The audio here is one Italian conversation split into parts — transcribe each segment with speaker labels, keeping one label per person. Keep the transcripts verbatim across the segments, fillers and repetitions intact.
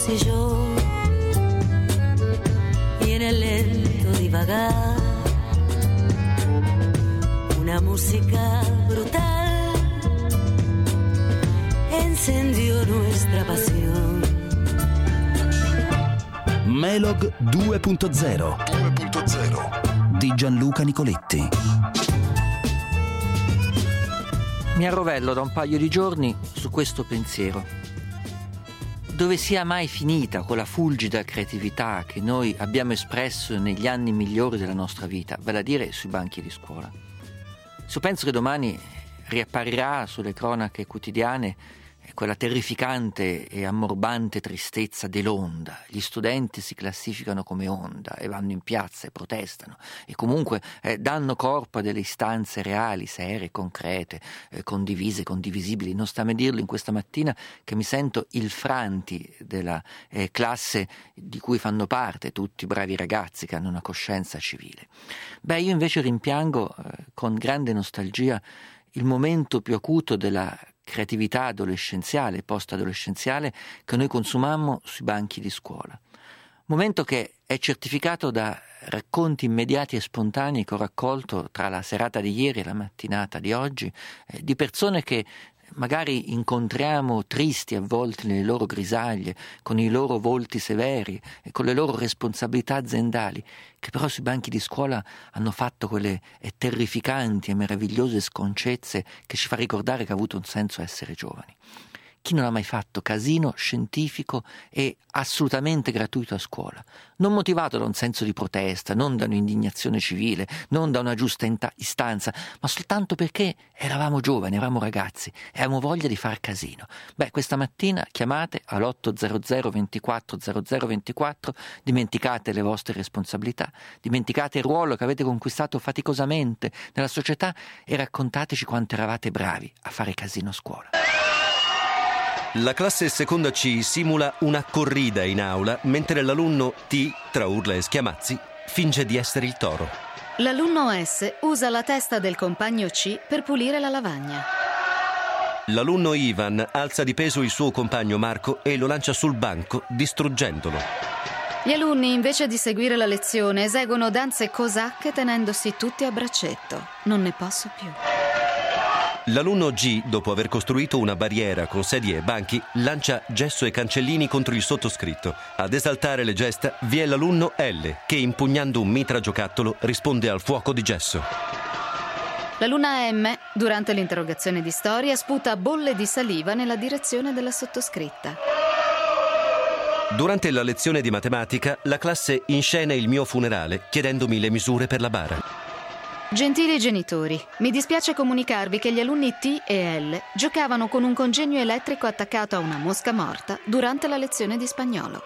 Speaker 1: fossi yo y en el lento divagar una música brutal encendió nuestra pasión.
Speaker 2: Melog due punto zero di Gianluca Nicoletti.
Speaker 3: Mi arrovello da un paio di giorni su questo pensiero. Dove sia mai finita quella fulgida creatività che noi abbiamo espresso negli anni migliori della nostra vita, vale a dire sui banchi di scuola? Se penso che domani riapparirà sulle cronache quotidiane quella terrificante e ammorbante tristezza dell'onda. Gli studenti si classificano come onda e vanno in piazza e protestano e comunque eh, danno corpo a delle istanze reali, serie, concrete, eh, condivise, condivisibili. Non sta a me dirlo in questa mattina che mi sento il Franti della eh, classe di cui fanno parte tutti bravi ragazzi che hanno una coscienza civile. Beh, io invece rimpiango eh, con grande nostalgia il momento più acuto della creatività adolescenziale, post-adolescenziale che noi consumammo sui banchi di scuola. Momento che è certificato da racconti immediati e spontanei che ho raccolto tra la serata di ieri e la mattinata di oggi, eh, di persone che magari incontriamo tristi avvolti nelle loro grisaglie, con i loro volti severi e con le loro responsabilità aziendali, che però sui banchi di scuola hanno fatto quelle terrificanti e meravigliose sconcezze che ci fa ricordare che ha avuto un senso essere giovani. Chi non ha mai fatto casino scientifico e assolutamente gratuito a scuola, non motivato da un senso di protesta, non da un'indignazione civile, non da una giusta istanza, ma soltanto perché eravamo giovani, eravamo ragazzi e avevamo voglia di far casino? Beh, questa mattina chiamate all'otto zero zero ventiquattro zero zero ventiquattro, dimenticate le vostre responsabilità, dimenticate il ruolo che avete conquistato faticosamente nella società e raccontateci quanto eravate bravi a fare casino a scuola.
Speaker 4: La classe seconda C simula una corrida in aula mentre l'alunno T, tra urla e schiamazzi, finge di essere il toro.
Speaker 5: L'alunno S usa la testa del compagno C per pulire la lavagna.
Speaker 4: L'alunno Ivan alza di peso il suo compagno Marco e lo lancia sul banco, distruggendolo.
Speaker 5: Gli alunni, invece di seguire la lezione, eseguono danze cosacche tenendosi tutti a braccetto. Non ne posso più.
Speaker 4: L'alunno G, dopo aver costruito una barriera con sedie e banchi, lancia gesso e cancellini contro il sottoscritto. Ad esaltare le gesta vi è l'alunno L, che impugnando un mitra giocattolo risponde al fuoco di gesso.
Speaker 5: L'alunna M, durante l'interrogazione di storia, sputa bolle di saliva nella direzione della sottoscritta.
Speaker 4: Durante la lezione di matematica, la classe inscena il mio funerale, chiedendomi le misure per la bara.
Speaker 5: Gentili genitori, mi dispiace comunicarvi che gli alunni T e L giocavano con un congegno elettrico attaccato a una mosca morta durante la lezione di spagnolo.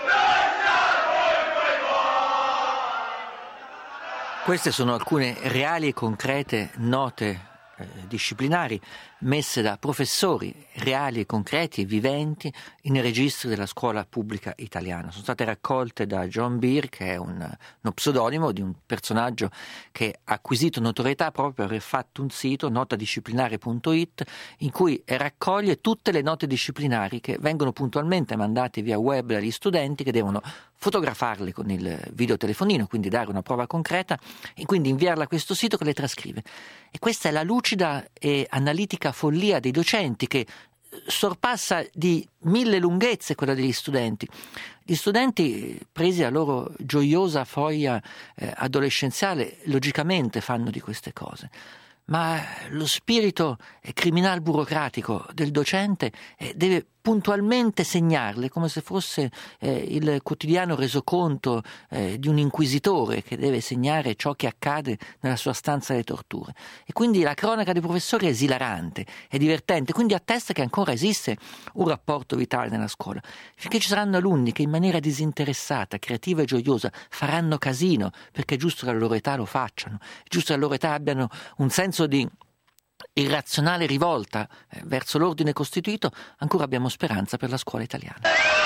Speaker 3: Queste sono alcune reali e concrete note eh, disciplinari messe da professori reali e concreti e viventi in registri della scuola pubblica italiana. Sono state raccolte da John Beer, che è un, uno pseudonimo di un personaggio che ha acquisito notorietà proprio per aver fatto un sito, notadisciplinare punto it, in cui raccoglie tutte le note disciplinari che vengono puntualmente mandate via web dagli studenti, che devono fotografarle con il videotelefonino, quindi dare una prova concreta e quindi inviarla a questo sito che le trascrive. E questa è la lucida e analitica follia dei docenti, che sorpassa di mille lunghezze quella degli studenti. Gli studenti, presi la loro gioiosa foglia eh, adolescenziale, logicamente fanno di queste cose. Ma lo spirito criminal burocratico del docente eh, deve puntualmente segnarle, come se fosse eh, il quotidiano resoconto eh, di un inquisitore che deve segnare ciò che accade nella sua stanza delle torture. E quindi la cronaca dei professori è esilarante, è divertente, quindi attesta che ancora esiste un rapporto vitale nella scuola. Finché ci saranno alunni che in maniera disinteressata, creativa e gioiosa faranno casino, perché è giusto che alla loro età lo facciano, è giusto che alla loro età abbiano un senso di irrazionale rivolta eh, verso l'ordine costituito, ancora abbiamo speranza per la scuola italiana.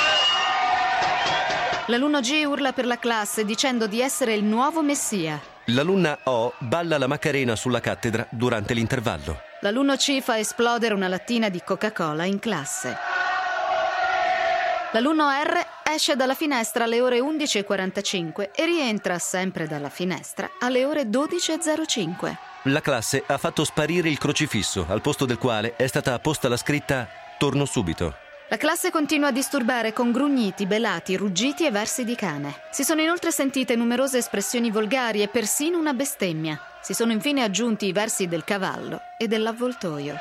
Speaker 5: L'alunno G urla per la classe dicendo di essere il nuovo messia.
Speaker 4: L'alunna O balla la Macarena sulla cattedra durante l'intervallo.
Speaker 5: L'alunno C fa esplodere una lattina di Coca-Cola in classe. L'alunno R esce dalla finestra alle ore undici e quarantacinque e rientra sempre dalla finestra alle ore dodici e zero cinque.
Speaker 4: La classe ha fatto sparire il crocifisso, al posto del quale è stata apposta la scritta «Torno subito».
Speaker 5: La classe continua a disturbare con grugniti, belati, ruggiti e versi di cane. Si sono inoltre sentite numerose espressioni volgari e persino una bestemmia. Si sono infine aggiunti i versi del cavallo e dell'avvoltoio.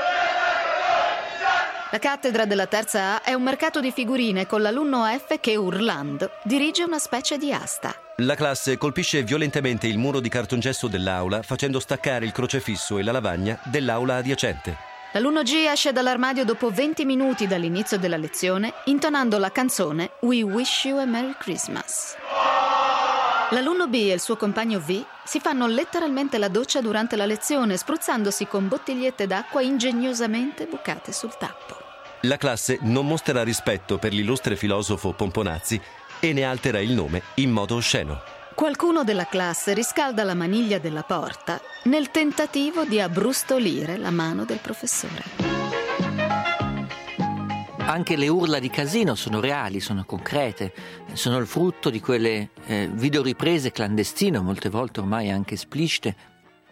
Speaker 5: La cattedra della terza A è un mercato di figurine con l'alunno F che, urlando, dirige una specie di asta.
Speaker 4: La classe colpisce violentemente il muro di cartongesso dell'aula, facendo staccare il crocefisso e la lavagna dell'aula adiacente.
Speaker 5: L'alunno G esce dall'armadio dopo venti minuti dall'inizio della lezione, intonando la canzone We Wish You a Merry Christmas. L'alunno B e il suo compagno V si fanno letteralmente la doccia durante la lezione, spruzzandosi con bottigliette d'acqua ingegnosamente bucate sul tappo.
Speaker 4: La classe non mostra rispetto per l'illustre filosofo Pomponazzi e ne altera il nome in modo osceno.
Speaker 5: Qualcuno della classe riscalda la maniglia della porta nel tentativo di abbrustolire la mano del professore.
Speaker 3: Anche le urla di casino sono reali, sono concrete, sono il frutto di quelle eh, videoriprese clandestine, molte volte ormai anche esplicite,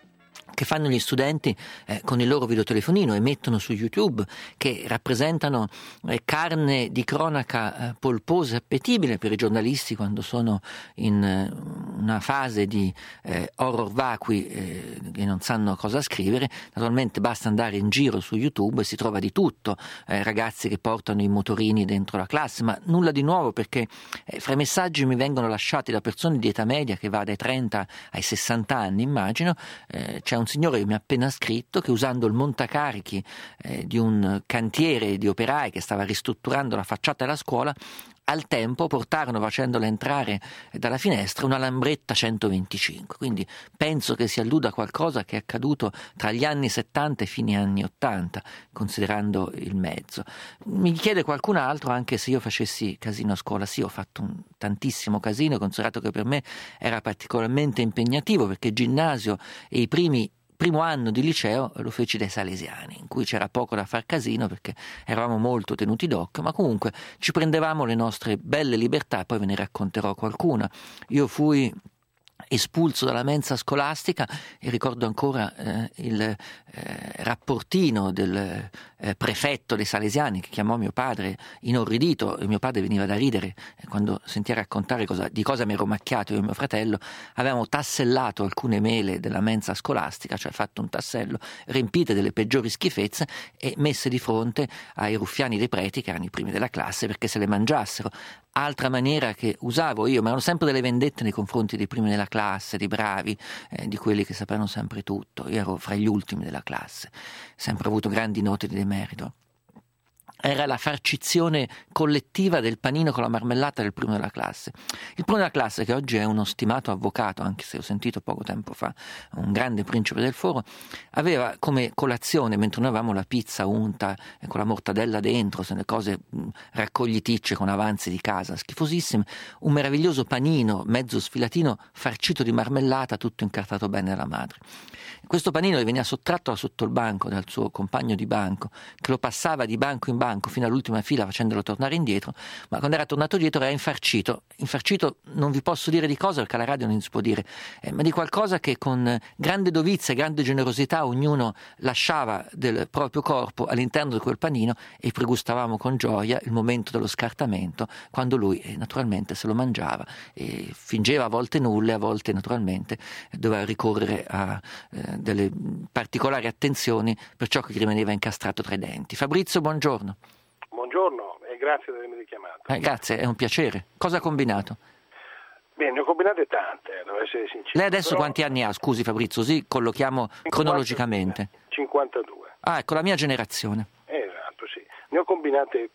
Speaker 3: che fanno gli studenti eh, con il loro videotelefonino e mettono su YouTube, che rappresentano eh, carne di cronaca eh, polposa e appetibile per i giornalisti quando sono in eh, una fase di eh, horror vacui eh, e non sanno cosa scrivere. Naturalmente basta andare in giro su YouTube e si trova di tutto, eh, ragazzi che portano i motorini dentro la classe, ma nulla di nuovo, perché eh, fra i messaggi mi vengono lasciati da persone di età media che va dai trenta ai sessanta anni, immagino, eh, c'è un signore che mi ha appena scritto che, usando il montacarichi eh, di un cantiere di operai che stava ristrutturando la facciata della scuola, al tempo portarono, facendola entrare dalla finestra, una lambretta centoventicinque. Quindi penso che si alluda a qualcosa che è accaduto tra gli anni settanta e fine anni ottanta, considerando il mezzo. Mi chiede qualcun altro anche se io facessi casino a scuola. Sì, ho fatto un tantissimo casino, considerato che per me era particolarmente impegnativo, perché ginnasio e i primi primo anno di liceo lo feci dai salesiani, in cui c'era poco da far casino perché eravamo molto tenuti d'occhio, ma comunque ci prendevamo le nostre belle libertà. Poi ve ne racconterò qualcuna. Io fui espulso dalla mensa scolastica e ricordo ancora eh, il eh, rapportino del eh, prefetto dei salesiani, che chiamò mio padre inorridito, e mio padre veniva da ridere quando sentì raccontare cosa, di cosa mi ero macchiato io e mio fratello. Avevamo tassellato alcune mele della mensa scolastica, cioè fatto un tassello, riempite delle peggiori schifezze e messe di fronte ai ruffiani dei preti, che erano i primi della classe, perché se le mangiassero. Altra maniera che usavo io, ma erano sempre delle vendette nei confronti dei primi della classe, dei bravi, eh, di quelli che sapevano sempre tutto. Io ero fra gli ultimi della classe, sempre avuto grandi note di demerito. Era la farcizione collettiva del panino con la marmellata del primo della classe. Il primo della classe, che oggi è uno stimato avvocato, anche se ho sentito poco tempo fa un grande principe del foro, aveva come colazione, mentre noi avevamo la pizza unta con la mortadella dentro, se le cose raccogliticce con avanzi di casa schifosissime, un meraviglioso panino mezzo sfilatino farcito di marmellata, tutto incartato bene dalla madre. Questo panino gli veniva sottratto da sotto il banco dal suo compagno di banco, che lo passava di banco in banco fino all'ultima fila facendolo tornare indietro, ma quando era tornato dietro era infarcito. Infarcito non vi posso dire di cosa, perché alla radio non si può dire, eh, ma di qualcosa che con grande dovizia e grande generosità ognuno lasciava del proprio corpo all'interno di quel panino, e pregustavamo con gioia il momento dello scartamento, quando lui eh, naturalmente se lo mangiava e fingeva a volte nulle, a volte naturalmente doveva ricorrere a eh, delle particolari attenzioni per ciò che gli rimaneva incastrato tra i denti. Fabrizio, buongiorno.
Speaker 6: Buongiorno e grazie di avermi richiamato.
Speaker 3: Eh, grazie, è un piacere. Cosa ha combinato?
Speaker 6: Bene, ne ho combinate tante, devo essere sincero.
Speaker 3: Lei adesso
Speaker 6: però...
Speaker 3: quanti anni ha? Scusi Fabrizio, così collochiamo cronologicamente.
Speaker 6: cinquantadue.
Speaker 3: Ah, ecco, la mia generazione.
Speaker 6: Esatto, sì. Ne ho combinate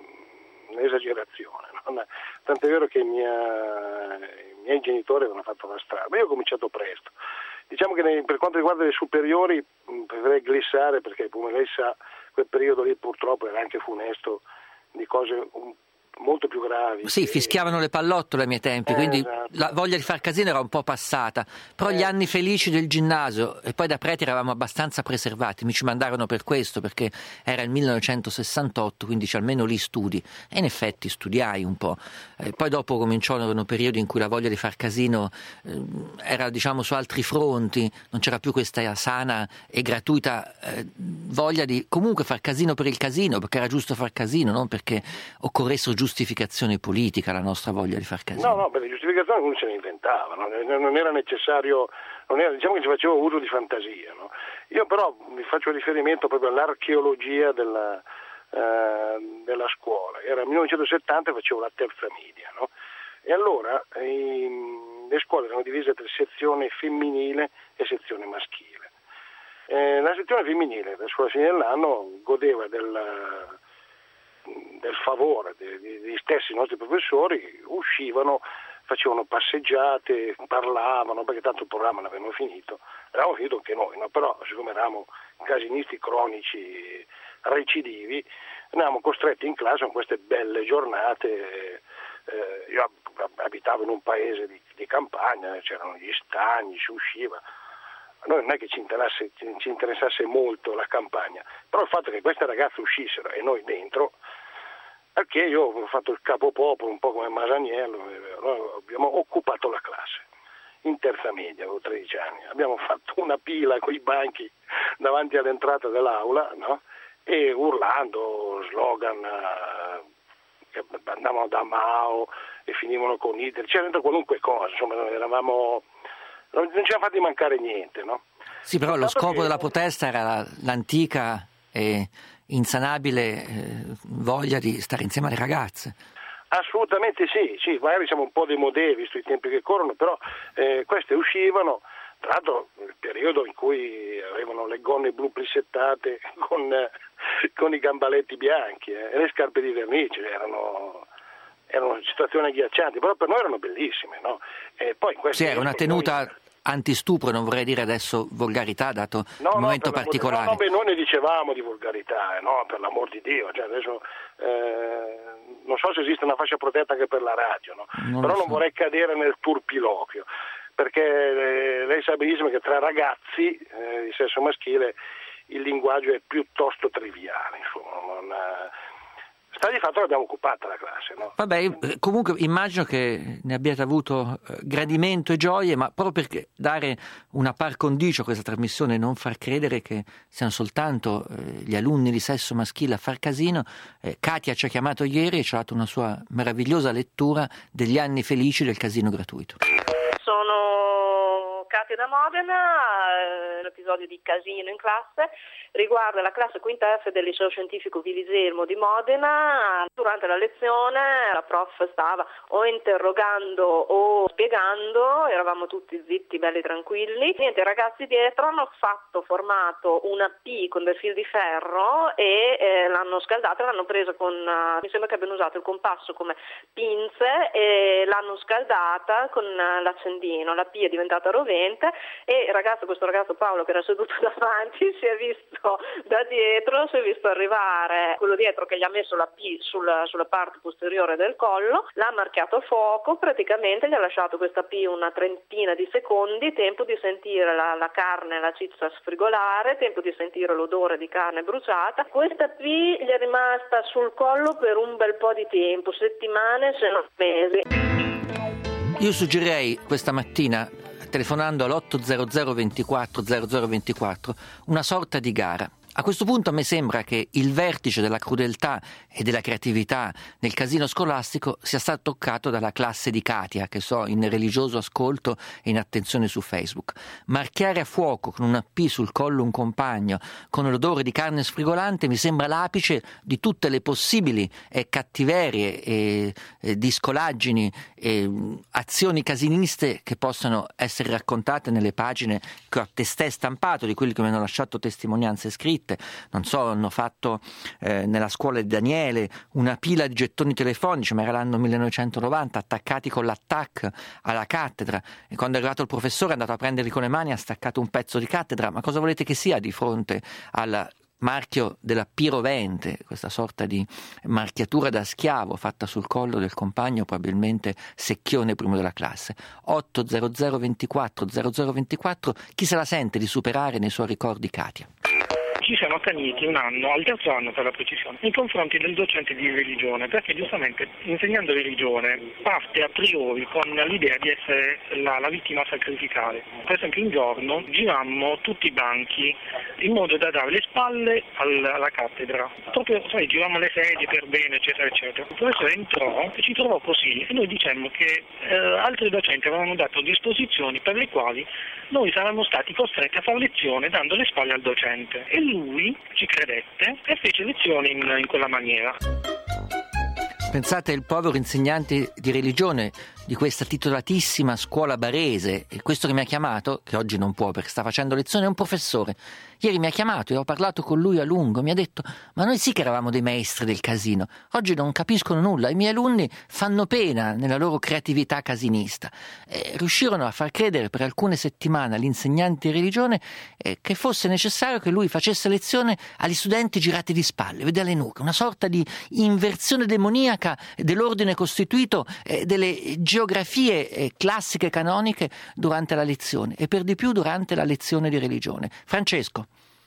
Speaker 6: un'esagerazione, no? Tant'è vero che i, mia... i miei genitori avevano fatto la strada, ma io ho cominciato presto. Diciamo che nei, per quanto riguarda le superiori preferirei glissare, perché come lei sa quel periodo lì purtroppo era anche funesto di cose un, molto più gravi.
Speaker 3: Sì, fischiavano le pallottole ai miei tempi,
Speaker 6: Eh,
Speaker 3: quindi
Speaker 6: esatto.
Speaker 3: la voglia di far casino era un po' passata, però gli
Speaker 6: Eh.
Speaker 3: anni felici del ginnasio, e poi da preti eravamo abbastanza preservati, mi ci mandarono per questo, perché era il millenovecentosessantotto, quindi c'è almeno lì studi, e in effetti studiai un po'. Eh, poi dopo cominciarono periodi in cui la voglia di far casino eh, era, diciamo, su altri fronti, non c'era più questa sana e gratuita eh, voglia di comunque far casino per il casino, perché era giusto far casino, non perché occorressero giustificazione politica alla nostra voglia di far casino.
Speaker 6: No, no, per le giustificazioni uno se ne inventava, no? Non era necessario, non era, diciamo che ci faceva uso di fantasia. No? Io però mi faccio riferimento proprio all'archeologia della, eh, della scuola. Era il millenovecentosettanta e facevo la terza media, no? E allora ehm, le scuole erano divise tra sezione femminile e sezione maschile. Eh, la sezione femminile verso la fine dell'anno godeva del, del favore degli stessi nostri professori, uscivano, facevano passeggiate, parlavano, perché tanto il programma l'avevano finito, avevamo finito anche noi, no? Però siccome eravamo casinisti cronici recidivi, eravamo costretti in classe con queste belle giornate. Eh, io abitavo in un paese di, di campagna, c'erano gli stagni, si usciva. A noi non è che ci interessasse, ci interessasse molto la campagna, però il fatto che queste ragazze uscissero e noi dentro, perché io ho fatto il capopopolo un po' come Masaniello, noi abbiamo occupato la classe in terza media, avevo tredici anni, abbiamo fatto una pila con i banchi davanti all'entrata dell'aula, no? E urlando slogan eh, che andavano da Mao e finivano con Hitler, c'era dentro qualunque cosa, insomma eravamo, non ci ha fatti mancare niente, no?
Speaker 3: Sì, però lo scopo
Speaker 6: che...
Speaker 3: della protesta era l'antica e insanabile eh, voglia di stare insieme alle ragazze.
Speaker 6: Assolutamente sì, sì, magari siamo un po' demodè visto i tempi che corrono, però eh, queste uscivano, tra l'altro nel periodo in cui avevano le gonne blu plissettate con, eh, con i gambaletti bianchi eh, e le scarpe di vernice, erano, erano situazioni agghiaccianti, però per noi erano bellissime, no? E poi in
Speaker 3: Sì, era una tenuta
Speaker 6: noi...
Speaker 3: antistupro, non vorrei dire adesso volgarità, dato
Speaker 6: no,
Speaker 3: il momento
Speaker 6: no,
Speaker 3: particolare.
Speaker 6: No, no, beh, noi ne dicevamo di volgarità, eh, no, per l'amor di Dio, cioè adesso eh, non so se esiste una fascia protetta anche per la radio, no?
Speaker 3: Non
Speaker 6: Però
Speaker 3: so.
Speaker 6: non vorrei cadere nel turpiloquio, perché eh, lei sa benissimo che tra ragazzi eh, di sesso maschile il linguaggio è piuttosto triviale, insomma, non, eh, sta di fatto che abbiamo occupata la classe, no?
Speaker 3: Vabbè, eh, comunque immagino che ne abbiate avuto eh, gradimento e gioie, ma proprio perché dare una par condicio a questa trasmissione e non far credere che siano soltanto eh, gli alunni di sesso maschile a far casino, eh, Katia ci ha chiamato ieri e ci ha dato una sua meravigliosa lettura degli anni felici del casino gratuito.
Speaker 7: Sono Katia da Modena, l'episodio di casino in classe riguarda la classe quinta F del liceo scientifico Viliselmo di Modena. Durante la lezione la prof stava o interrogando o spiegando, eravamo tutti zitti, belli tranquilli. Niente, i ragazzi dietro hanno fatto, formato una P con del fil di ferro e eh, l'hanno scaldata, l'hanno presa con, uh, mi sembra che abbiano usato il compasso come pinze e l'hanno scaldata con uh, l'accendino. La P è diventata rovente e il ragazzo, questo ragazzo Paolo che era seduto davanti, si è visto da dietro, si è visto arrivare quello dietro che gli ha messo la P sulla, sulla parte posteriore del collo, l'ha marchiato a fuoco, praticamente gli ha lasciato questa P una trentina di secondi, tempo di sentire la, la carne, la ciccia sfrigolare, tempo di sentire l'odore di carne bruciata. Questa P gli è rimasta sul collo per un bel po' di tempo, settimane se non mesi.
Speaker 3: Io suggerirei questa mattina, telefonando all'otto zero zero ventiquattro zero zero ventiquattro, una sorta di gara. A questo punto a me sembra che il vertice della crudeltà e della creatività nel casino scolastico sia stato toccato dalla classe di Katia, che so in religioso ascolto e in attenzione su Facebook. Marchiare a fuoco con una P sul collo un compagno, con l'odore di carne sfrigolante, mi sembra l'apice di tutte le possibili eh, cattiverie e eh, discolaggini e mh, azioni casiniste che possano essere raccontate nelle pagine che ho testé stampato, di quelli che mi hanno lasciato testimonianze scritte. Non so, hanno fatto eh, nella scuola di Daniele una pila di gettoni telefonici, ma era l'anno millenovecentonovanta, attaccati con l'attack alla cattedra, e quando è arrivato il professore è andato a prenderli con le mani, ha staccato un pezzo di cattedra. Ma cosa volete che sia di fronte alla marchio della pirovente, questa sorta di marchiatura da schiavo fatta sul collo del compagno, probabilmente secchione primo della classe. otto zero zero ventiquattro zero zero ventiquattro, chi se la sente di superare nei suoi ricordi Katia?
Speaker 8: Ci siamo accaniti un anno, al terzo anno per la precisione, nei confronti del docente di religione, perché giustamente insegnando religione parte a priori con l'idea di essere la, la vittima sacrificale. Per esempio un giorno girammo tutti i banchi in modo da dare le spalle al, alla cattedra, proprio sai, girammo le sedie per bene, eccetera, eccetera. Il professore entrò e ci trovò così e noi dicemmo che eh, altri docenti avevano dato disposizioni per le quali noi saremmo stati costretti a fare lezione dando le spalle al docente. E lui ci credette e fece lezioni in, in quella maniera.
Speaker 3: Pensate il povero insegnante di religione di questa titolatissima scuola barese, e questo che mi ha chiamato, che oggi non può perché sta facendo lezione, è un professore. Ieri mi ha chiamato e ho parlato con lui a lungo, mi ha detto: ma noi sì che eravamo dei maestri del casino, oggi non capiscono nulla, i miei alunni fanno pena nella loro creatività casinista. E riuscirono a far credere per alcune settimane all'insegnante di religione eh, che fosse necessario che lui facesse lezione agli studenti girati di spalle, vede alle nuche, una sorta di inversione demoniaca dell'ordine costituito eh, delle geografie eh, classiche canoniche durante la lezione, e per di più durante la lezione di religione. Francesco.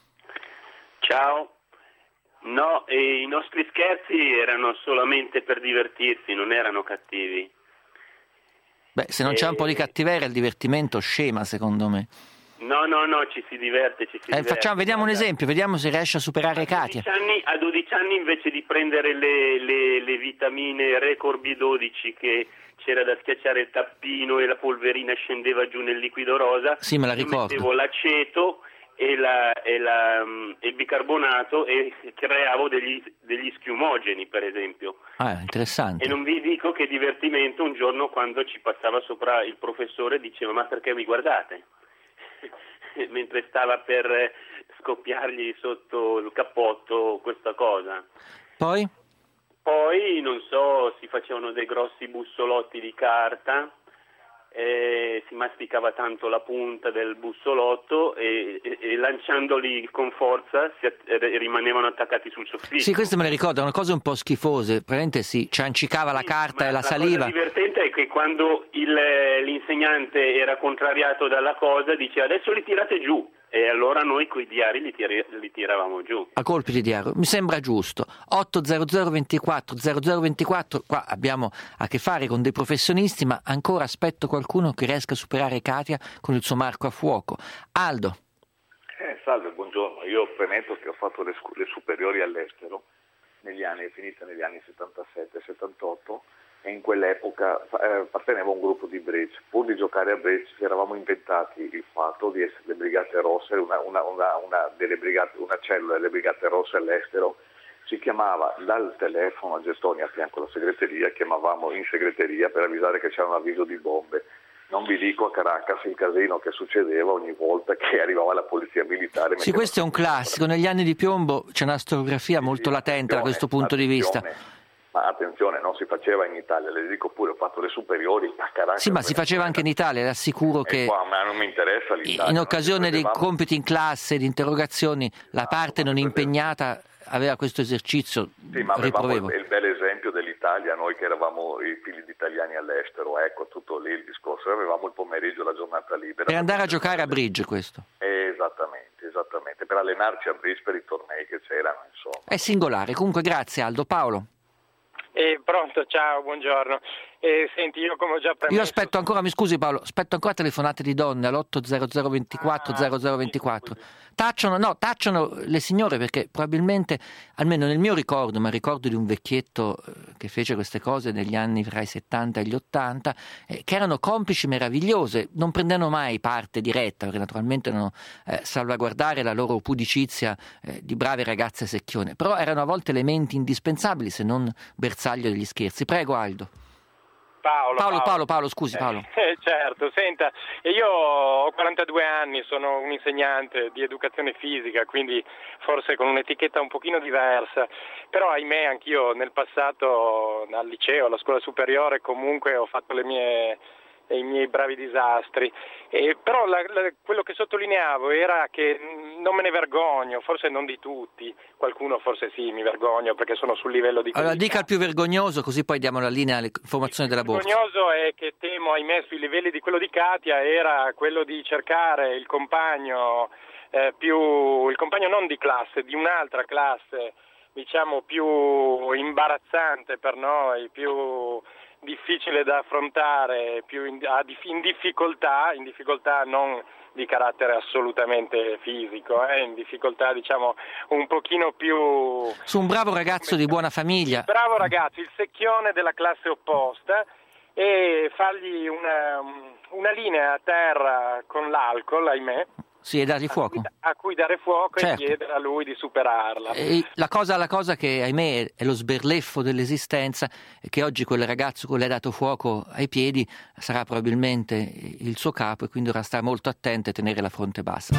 Speaker 9: Ciao. No, e i nostri scherzi erano solamente per divertirsi, non erano cattivi.
Speaker 3: Beh, se non e... c'è un po' di cattiveria il divertimento scema, secondo me.
Speaker 9: No, no, no, ci si diverte, ci si
Speaker 3: eh,
Speaker 9: diverte.
Speaker 3: Facciamo, vediamo un esempio, vediamo se riesce a superare Katia.
Speaker 9: Anni, a dodici anni invece di prendere le, le, le vitamine Record B dodici che c'era da schiacciare il tappino e la polverina scendeva giù nel liquido rosa,
Speaker 3: sì, me la ricordo.
Speaker 9: Mettevo l'aceto e, la, e, la, e il bicarbonato e creavo degli, degli schiumogeni, per esempio.
Speaker 3: Ah, interessante.
Speaker 9: E non vi dico che divertimento un giorno quando ci passava sopra il professore diceva: ma perché mi guardate? Mentre stava per scoppiargli sotto il cappotto questa cosa.
Speaker 3: Poi?
Speaker 9: Poi, non so, si facevano dei grossi bussolotti di carta, eh, si masticava tanto la punta del bussolotto e, e, e lanciandoli con forza si, eh, rimanevano attaccati sul soffitto.
Speaker 3: Sì, queste me le ricordo, erano cose un po' schifose, praticamente si ciancicava la carta
Speaker 9: sì,
Speaker 3: e la, la saliva.
Speaker 9: La cosa divertente è che quando il, l'insegnante era contrariato dalla cosa diceva: adesso li tirate giù. E allora noi coi diari li, tir- li tiravamo giù.
Speaker 3: A colpi di diario, mi sembra giusto. otto zero zero ventiquattro zero zero ventiquattro, qua abbiamo a che fare con dei professionisti, ma ancora aspetto qualcuno che riesca a superare Katia con il suo marco a fuoco. Aldo.
Speaker 10: Eh, salve, buongiorno. Io premetto che ho fatto le, scu- le superiori all'estero negli anni, finite negli anni settantasette settantotto, e in quell'epoca eh, appartenevo a un gruppo di bridge. Pur di giocare a bridge ci eravamo inventati il fatto di essere le Brigate Rosse, una, una, una, una, delle brigate, una cellula delle Brigate Rosse all'estero. Si chiamava dal telefono a Gestonia, a fianco alla segreteria, chiamavamo in segreteria per avvisare che c'era un avviso di bombe. Non vi dico a Caracas il casino che succedeva ogni volta che arrivava la polizia militare.
Speaker 3: Sì, questo è un classico, negli anni di piombo c'è una storiografia molto sì, latente da questo punto di vista.
Speaker 10: Ma attenzione, non si faceva in Italia, le dico pure, ho fatto le superiori a Caracas.
Speaker 3: Sì, ma si faceva anche in Italia, le assicuro che
Speaker 10: qua, ma non mi interessa l'Italia.
Speaker 3: In occasione dei compiti in classe, di interrogazioni, la parte non impegnata aveva questo esercizio.
Speaker 10: Sì, ma avevamo il, il bel esempio dell'Italia, noi che eravamo i figli di italiani all'estero, ecco, tutto lì il discorso, avevamo il pomeriggio, la giornata libera.
Speaker 3: Per andare a giocare a bridge questo.
Speaker 10: Esattamente, esattamente, per allenarci a bridge per i tornei che c'erano, insomma.
Speaker 3: È singolare, comunque grazie Aldo. Paolo.
Speaker 11: Eh, pronto, ciao, buongiorno. Eh, senti, io come ho già premesso...
Speaker 3: Io aspetto ancora, mi scusi Paolo, aspetto ancora telefonate di donne all'otto zero zero ventiquattro zero zero ventiquattro. Tacciono, no, tacciono le signore perché probabilmente, almeno nel mio ricordo, ma ricordo di un vecchietto che fece queste cose negli anni fra i settanta e gli ottanta, eh, che erano complici meravigliose, non prendevano mai parte diretta perché naturalmente erano eh, salvaguardare la loro pudicizia eh, di brave ragazze secchione, però erano a volte elementi indispensabili se non bersaglio degli scherzi. Prego Aldo.
Speaker 11: Paolo,
Speaker 3: Paolo,
Speaker 11: Paolo,
Speaker 3: Paolo, Paolo, scusi Paolo.
Speaker 11: Eh, certo, senta, io ho quarantadue anni, sono un insegnante di educazione fisica, quindi forse con un'etichetta un pochino diversa, però ahimè anch'io nel passato al liceo, alla scuola superiore comunque ho fatto le mie e i miei bravi disastri. Eh, però la, la, quello che sottolineavo era che non me ne vergogno, forse non di tutti, qualcuno forse sì, mi vergogno perché sono sul livello di...
Speaker 3: Allora dica il più vergognoso, così poi diamo la linea alle informazioni della borsa.
Speaker 11: Il vergognoso è che temo, ahimè, sui livelli di quello di Katia, era quello di cercare il compagno eh, più, il compagno non di classe, di un'altra classe, diciamo più imbarazzante per noi, più difficile da affrontare, più in, in difficoltà, in difficoltà non di carattere assolutamente fisico, eh, in difficoltà diciamo un pochino più...
Speaker 3: Su un bravo ragazzo di buona famiglia.
Speaker 11: Bravo ragazzo, il secchione della classe opposta, e fargli una, una linea a terra con l'alcol, ahimè.
Speaker 3: Sì, e dargli fuoco.
Speaker 11: A cui dare fuoco, certo. E chiedere a lui di superarla.
Speaker 3: E la cosa, la cosa che, ahimè, è lo sberleffo dell'esistenza è che oggi quel ragazzo che le ha dato fuoco ai piedi sarà probabilmente il suo capo, e quindi dovrà stare molto attento e tenere la fronte bassa.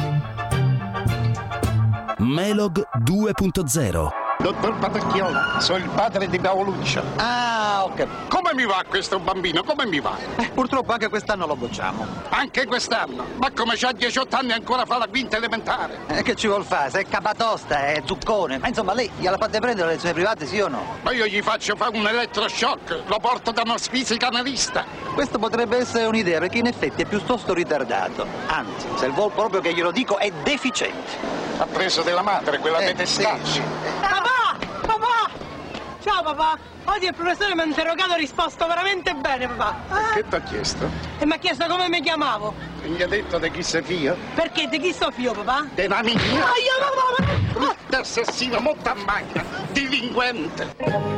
Speaker 2: Melog due punto zero.
Speaker 12: Dottor Patacchiola, sono il padre di Paoluccio.
Speaker 13: Ah, ok.
Speaker 12: Come mi va questo bambino? Come mi va?
Speaker 13: Eh, purtroppo anche quest'anno lo bocciamo.
Speaker 12: Anche quest'anno? Ma come c'ha diciotto anni e ancora fa la quinta elementare?
Speaker 13: Eh, che ci vuol fare? Se è capatosta, è zuccone. Ma insomma, lei gliela fate prendere le lezioni private, sì o no?
Speaker 12: Ma io gli faccio fare un elettroshock, lo porto da uno fisicanalista.
Speaker 13: Questo potrebbe essere un'idea, perché in effetti è piuttosto ritardato. Anzi, se vuol proprio che glielo dico, è deficiente.
Speaker 12: Ha preso della madre, quella
Speaker 13: eh,
Speaker 12: dei testacci.
Speaker 13: Sì.
Speaker 14: Papà! Papà! Ciao papà! Oggi il professore mi ha interrogato e ha risposto veramente bene, papà.
Speaker 12: Ah. Che ti ha chiesto?
Speaker 14: E mi ha chiesto come mi chiamavo.
Speaker 12: E gli ha detto di chi sei figlio?
Speaker 14: Perché? Di chi sto figlio, papà?
Speaker 12: De una mia!
Speaker 14: Ah, io papà!
Speaker 12: Brutta assassino, molta macchina, delinquente!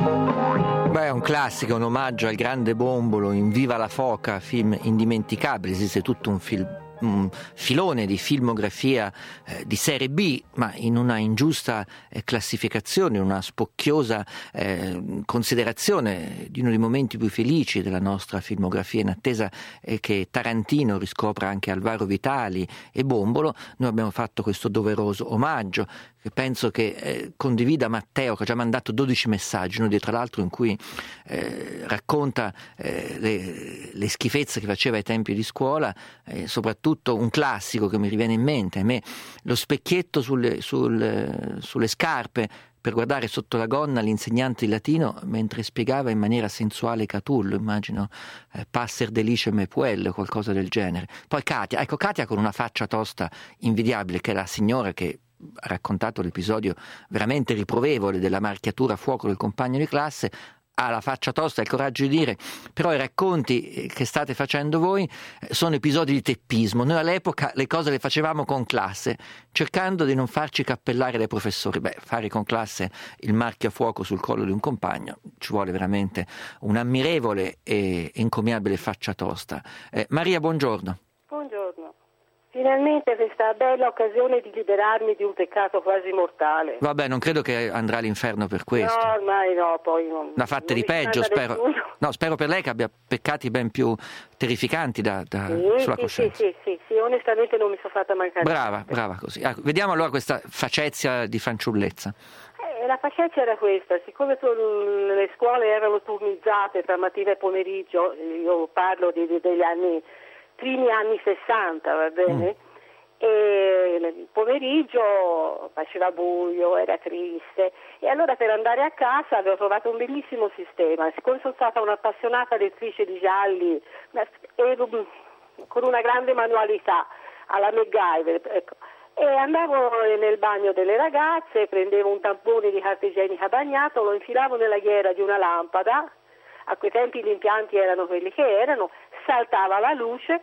Speaker 3: Beh, è un classico, un omaggio al grande Bombolo in Viva la Foca, film indimenticabile. Esiste tutto un film, un filone di filmografia eh, di serie B, ma in una ingiusta eh, classificazione, in una spocchiosa eh, considerazione di uno dei momenti più felici della nostra filmografia, in attesa eh, che Tarantino riscopra anche Alvaro Vitali e Bombolo. Noi abbiamo fatto questo doveroso omaggio, che penso che eh, condivida Matteo, che ha già mandato dodici messaggi, uno dietro l'altro, in cui eh, racconta eh, le, le schifezze che faceva ai tempi di scuola, eh, soprattutto un classico che mi riviene in mente, a me, lo specchietto sulle, sul, sulle scarpe per guardare sotto la gonna l'insegnante di latino mentre spiegava in maniera sensuale Catullo, immagino eh, Passer delice me puelle o qualcosa del genere. Poi Katia, ecco Katia con una faccia tosta invidiabile, che è la signora che ha raccontato l'episodio veramente riprovevole della marchiatura a fuoco del compagno di classe, ha la faccia tosta e il coraggio di dire: però i racconti che state facendo voi sono episodi di teppismo, noi all'epoca le cose le facevamo con classe, cercando di non farci cappellare dai professori. Beh, fare con classe il marchio a fuoco sul collo di un compagno ci vuole veramente un'ammirevole e encomiabile faccia tosta. eh, Maria, buongiorno.
Speaker 15: Buongiorno. Finalmente questa bella occasione di liberarmi di un peccato quasi mortale.
Speaker 3: Vabbè, non credo che andrà all'inferno per questo.
Speaker 15: No, ormai no, poi non...
Speaker 3: Ne ha fatte
Speaker 15: non
Speaker 3: di peggio, spero.
Speaker 15: Nessuno.
Speaker 3: No, spero per lei che abbia peccati ben più terrificanti da, da,
Speaker 15: sì,
Speaker 3: sulla
Speaker 15: sì,
Speaker 3: coscienza.
Speaker 15: Sì, sì, sì, sì, onestamente non mi sono fatta mancare.
Speaker 3: Brava, brava così. Ah, vediamo allora questa facezia di fanciullezza.
Speaker 15: Eh, la facezia era questa, siccome tu, le scuole erano turnizzate tra mattina e pomeriggio, io parlo di, di, degli anni... primi anni sessanta, va bene? Mm. E il pomeriggio faceva buio, era triste, e allora per andare a casa avevo trovato un bellissimo sistema. Siccome sono stata un'appassionata lettrice di gialli, ero con una grande manualità alla MacGyver, ecco. E andavo nel bagno delle ragazze, prendevo un tampone di carta igienica bagnato, lo infilavo nella ghiera di una lampada. A quei tempi gli impianti erano quelli che erano, saltava la luce.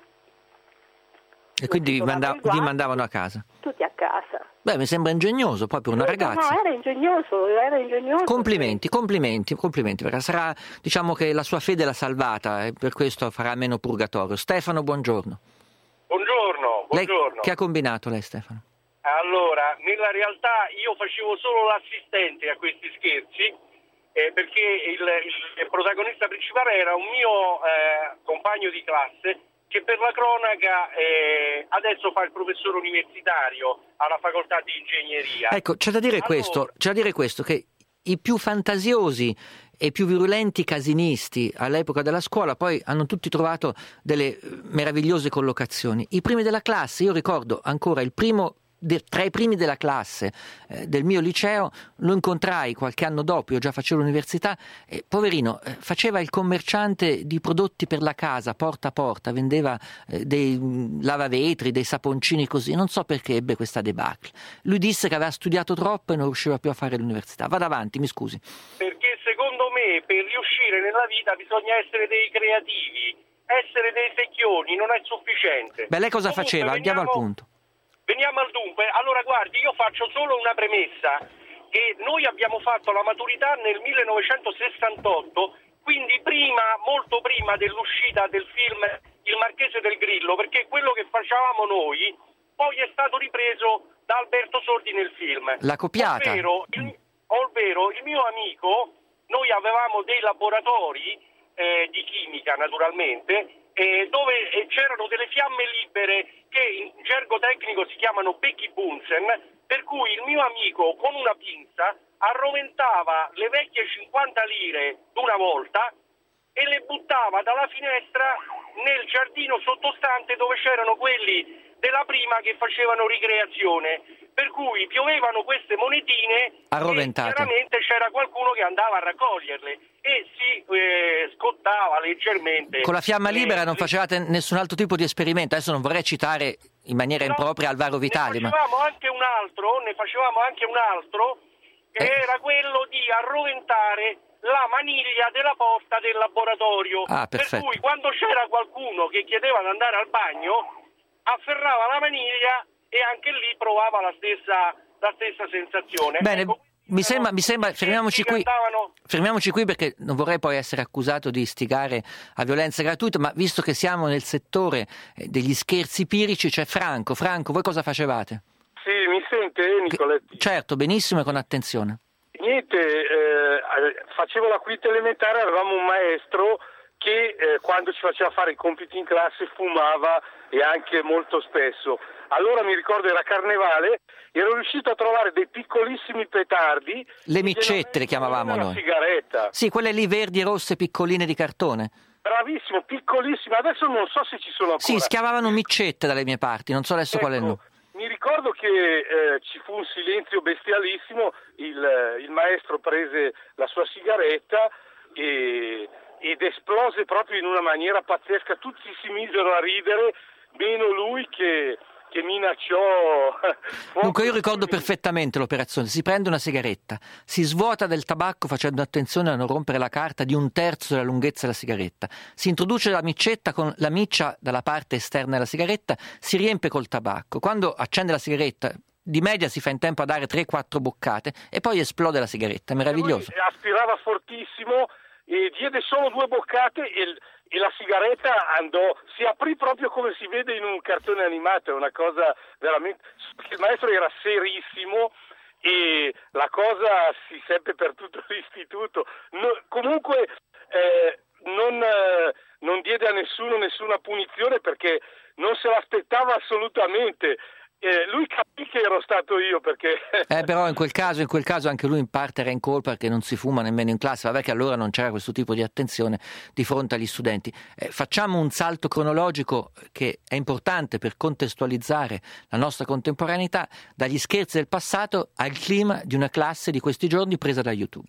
Speaker 3: E quindi vi, mandav- vi mandavano a casa?
Speaker 15: Tutti a casa.
Speaker 3: Beh, mi sembra ingegnoso poi per una
Speaker 15: no,
Speaker 3: ragazza.
Speaker 15: No, era ingegnoso, era ingegnoso.
Speaker 3: Complimenti, complimenti, complimenti, perché sarà, diciamo che la sua fede l'ha salvata e per questo farà meno purgatorio. Stefano, buongiorno.
Speaker 16: Buongiorno, buongiorno.
Speaker 3: Lei, che ha combinato lei, Stefano?
Speaker 16: Allora, nella realtà io facevo solo l'assistente a questi scherzi, eh, perché il, il protagonista principale era un mio eh, compagno di classe che per la cronaca eh, adesso fa il professore universitario alla facoltà di ingegneria.
Speaker 3: Ecco, c'è da dire allora... questo, c'è da dire questo, che i più fantasiosi e i più virulenti casinisti all'epoca della scuola poi hanno tutti trovato delle meravigliose collocazioni. I primi della classe, io ricordo ancora il primo De, tra i primi della classe eh, del mio liceo, lo incontrai qualche anno dopo, io già facevo l'università, e poverino eh, faceva il commerciante di prodotti per la casa porta a porta, vendeva eh, dei mh, lavavetri, dei saponcini così, non so perché ebbe questa debacle. Lui disse che aveva studiato troppo e non riusciva più a fare l'università. Vada avanti, mi scusi.
Speaker 16: Perché secondo me per riuscire nella vita bisogna essere dei creativi, essere dei secchioni non è sufficiente.
Speaker 3: Beh, lei cosa
Speaker 16: Comunque,
Speaker 3: faceva? Andiamo
Speaker 16: veniamo...
Speaker 3: al punto.
Speaker 16: Veniamo al dunque. Allora guardi, io faccio solo una premessa, che noi abbiamo fatto la maturità nel millenovecentosessantotto, quindi prima, molto prima dell'uscita del film Il Marchese del Grillo, perché quello che facevamo noi poi è stato ripreso da Alberto Sordi nel film.
Speaker 3: La copiata.
Speaker 16: Ovvero il, ovvero, il mio amico, noi avevamo dei laboratori eh, di chimica naturalmente, eh, dove eh, c'erano delle fiamme libere che in gergo tecnico si chiamano Becky Bunsen, per cui il mio amico con una pinza arroventava le vecchie cinquanta lire d'una volta e le buttava dalla finestra nel giardino sottostante dove c'erano quelli della prima che facevano ricreazione, per cui piovevano queste monetine
Speaker 3: arroventate.
Speaker 16: E chiaramente c'era qualcuno che andava a raccoglierle e si eh, scottava leggermente.
Speaker 3: Con la fiamma libera
Speaker 16: eh,
Speaker 3: non facevate nessun altro tipo di esperimento, adesso non vorrei citare in maniera
Speaker 16: no,
Speaker 3: impropria Alvaro Vitali,
Speaker 16: ne
Speaker 3: ma
Speaker 16: facevamo anche un altro, ne facevamo anche un altro che
Speaker 3: eh.
Speaker 16: era quello di arroventare la maniglia della porta del laboratorio,
Speaker 3: ah,
Speaker 16: per
Speaker 3: perfetto.
Speaker 16: cui quando c'era qualcuno che chiedeva di andare al bagno afferrava la maniglia e anche lì provava la stessa, la stessa sensazione.
Speaker 3: Bene,
Speaker 16: ecco,
Speaker 3: mi sembra, mi sembra fermiamoci qui,
Speaker 16: cantavano...
Speaker 3: fermiamoci qui perché non vorrei poi essere accusato di istigare a violenza gratuita, ma visto che siamo nel settore degli scherzi pirici, c'è Franco. Franco, voi cosa facevate?
Speaker 11: Sì, mi sente Nicoletti?
Speaker 3: Certo, benissimo e con attenzione.
Speaker 11: Niente, eh, facevo la quinta elementare, avevamo un maestro che eh, quando ci faceva fare i compiti in classe fumava e anche molto spesso. Allora mi ricordo era carnevale, ero riuscito a trovare dei piccolissimi petardi.
Speaker 3: Le micette le chiamavamo noi.
Speaker 11: Sigaretta.
Speaker 3: Sì, quelle lì verdi e rosse piccoline di cartone.
Speaker 11: Bravissimo, piccolissime, adesso non so se ci sono ancora.
Speaker 3: Sì, si chiamavano micette dalle mie parti, non so adesso
Speaker 11: ecco,
Speaker 3: qual è il nome.
Speaker 11: Mi ricordo che eh, ci fu un silenzio bestialissimo, il, il maestro prese la sua sigaretta e, ed esplose proprio in una maniera pazzesca, tutti si misero a ridere, meno lui che... che minacciò.
Speaker 3: Dunque io ricordo perfettamente l'operazione, si prende una sigaretta, si svuota del tabacco facendo attenzione a non rompere la carta di un terzo della lunghezza della sigaretta, si introduce la micetta con la miccia dalla parte esterna della sigaretta, si riempie col tabacco, quando accende la sigaretta di media si fa in tempo a dare tre quattro boccate e poi esplode la sigaretta, meraviglioso.
Speaker 11: Lui aspirava fortissimo e diede solo due boccate e e la sigaretta andò, si aprì proprio come si vede in un cartone animato, è una cosa veramente... Il maestro era serissimo e la cosa si seppe per tutto l'istituto. No, comunque eh, non, eh, non diede a nessuno nessuna punizione perché non se l'aspettava assolutamente. Eh, lui capì che ero stato io perché...
Speaker 3: Eh, però in quel caso in quel caso anche lui in parte era in colpa perché non si fuma nemmeno in classe, vabbè che allora non c'era questo tipo di attenzione di fronte agli studenti. Eh, facciamo un salto cronologico che è importante per contestualizzare la nostra contemporaneità, dagli scherzi del passato al clima di una classe di questi giorni presa da YouTube.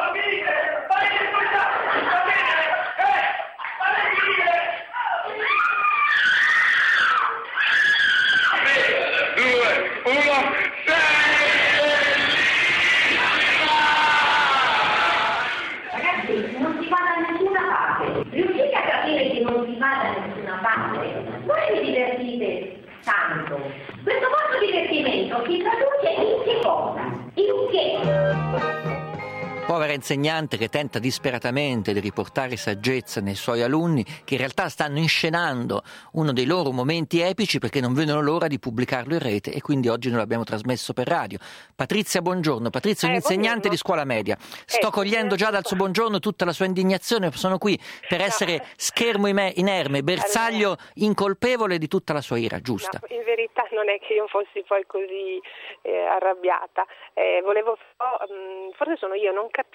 Speaker 17: Ragazzi, non si va da nessuna parte. Riuscite a capire che non si va da nessuna parte? Voi vi divertite tanto. Questo vostro divertimento si traduce in che cosa? In che?
Speaker 3: Povera insegnante che tenta disperatamente di riportare saggezza nei suoi alunni, che in realtà stanno inscenando uno dei loro momenti epici perché non vedono l'ora di pubblicarlo in rete e quindi oggi noi l'abbiamo trasmesso per radio. Patrizia, buongiorno. Patrizia è
Speaker 18: Eh,
Speaker 3: un'insegnante
Speaker 18: buongiorno.
Speaker 3: di scuola media. Sto
Speaker 18: Eh,
Speaker 3: cogliendo già dal suo buongiorno tutta la sua indignazione. Sono qui per essere schermo ime- inerme, bersaglio incolpevole di tutta la sua ira, giusta?
Speaker 18: No, in verità non è che io fossi poi così eh, arrabbiata. Eh, volevo, oh, mh, forse sono io, non capisco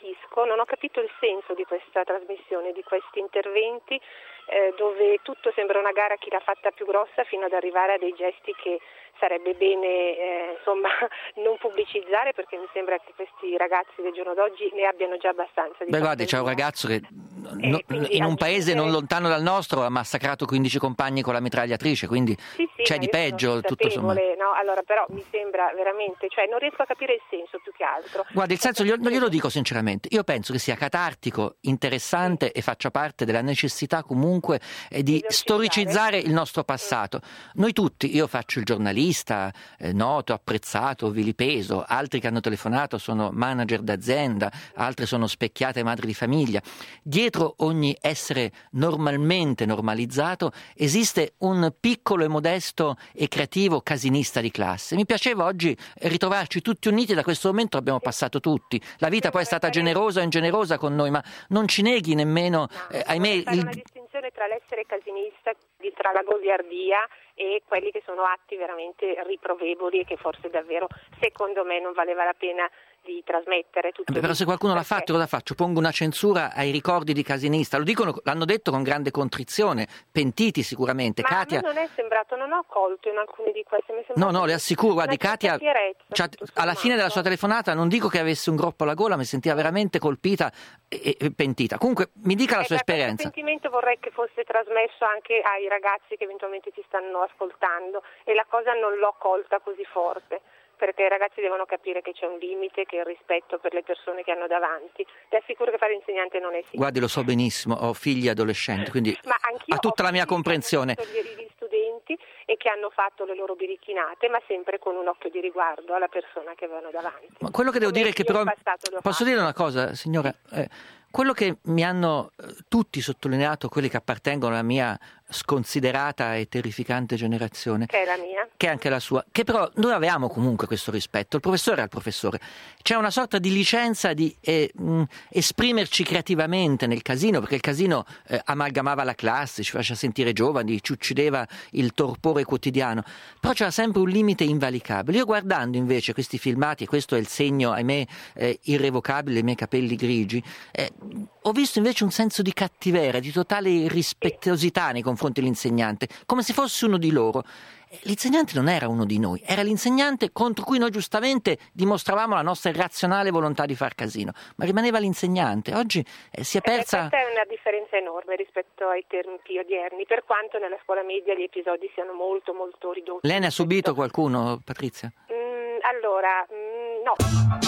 Speaker 18: capisco, non ho capito il senso di questa trasmissione, di questi interventi eh, dove tutto sembra una gara chi l'ha fatta più grossa, fino ad arrivare a dei gesti che sarebbe bene eh, insomma non pubblicizzare, perché mi sembra che questi ragazzi del giorno d'oggi ne abbiano già abbastanza di
Speaker 3: Beh, guardi, c'è un ragazzo che no, in un paese non lontano dal nostro ha massacrato quindici compagni con la mitragliatrice, quindi
Speaker 18: sì, sì,
Speaker 3: c'è di peggio tutto sommato.
Speaker 18: No? Allora, però mi sembra veramente, cioè non riesco a capire il senso più che altro.
Speaker 3: Guardi, il senso glielo, glielo dico sinceramente, io penso che sia catartico, interessante sì. e faccia parte della necessità comunque eh, di storicizzare il nostro passato. Mm. Noi tutti, io faccio il giornalista, eh, noto, apprezzato, vilipeso, altri che hanno telefonato sono manager d'azienda, altri sono specchiate madri di famiglia. Dietro ogni essere normalmente normalizzato esiste un piccolo e modesto e creativo casinista di classe. Mi piaceva oggi ritrovarci tutti uniti, da questo momento abbiamo passato tutti. La vita poi è stata generosa e ingenerosa con noi, ma non ci neghi nemmeno, eh, ahimè...
Speaker 18: C'è
Speaker 3: il...
Speaker 18: una distinzione tra l'essere casinista, tra la goliardia e quelli che sono atti veramente riprovevoli e che forse davvero, secondo me, non valeva la pena di trasmettere tutto.
Speaker 3: Beh, però se qualcuno l'ha fatto, cosa faccio? Pongo una censura ai ricordi di casinista. Lo dicono, l'hanno detto con grande contrizione, pentiti sicuramente.
Speaker 18: Ma
Speaker 3: Katia...
Speaker 18: a me non è sembrato, non ho colto in alcuni di questi. Mi
Speaker 3: no, no, le assicuro, guardi, Katia, cioè, alla fine della sua telefonata non dico che avesse un groppo alla gola, mi sentiva veramente colpita e, e pentita. Comunque, mi dica la
Speaker 18: eh,
Speaker 3: sua
Speaker 18: beh,
Speaker 3: esperienza.
Speaker 18: Questo sentimento vorrei che fosse trasmesso anche ai ragazzi che eventualmente ci stanno ascoltando, e la cosa non l'ho colta così forte, perché i ragazzi devono capire che c'è un limite, che è il rispetto per le persone che hanno davanti. Ti assicuro che fare l'insegnante non è semplice.
Speaker 3: Guardi, lo so benissimo, ho figli adolescenti, quindi ha tutta la mia comprensione.
Speaker 18: Gli studenti e che hanno fatto le loro birichinate, ma sempre con un occhio di riguardo alla persona che avevano davanti.
Speaker 3: Ma quello che devo
Speaker 18: Come
Speaker 3: dire è che però... Posso
Speaker 18: fatto.
Speaker 3: dire una cosa, signora? Eh, quello che mi hanno eh, tutti sottolineato, quelli che appartengono alla mia sconsiderata e terrificante generazione,
Speaker 18: che è la mia,
Speaker 3: che è anche la sua, che però noi avevamo comunque questo rispetto, il professore al professore, c'è una sorta di licenza di eh, mh, esprimerci creativamente nel casino, perché il casino eh, amalgamava la classe, ci faceva sentire giovani, ci uccideva il torpore quotidiano, però c'era sempre un limite invalicabile. Io guardando invece questi filmati, e questo è il segno, ahimè, eh, irrevocabile dei miei capelli grigi, eh, ho visto invece un senso di cattiveria, di totale rispettosità nei confronti dell'insegnante, come se fosse uno di loro. L'insegnante non era uno di noi, era l'insegnante contro cui noi giustamente dimostravamo la nostra irrazionale volontà di far casino, ma rimaneva l'insegnante. Oggi eh, si è persa...
Speaker 18: Eh, questa è una differenza enorme rispetto ai tempi odierni, per quanto nella scuola media gli episodi siano molto molto ridotti.
Speaker 3: Lei ne ha subito qualcuno, Patrizia?
Speaker 18: Mm, allora, mm, no.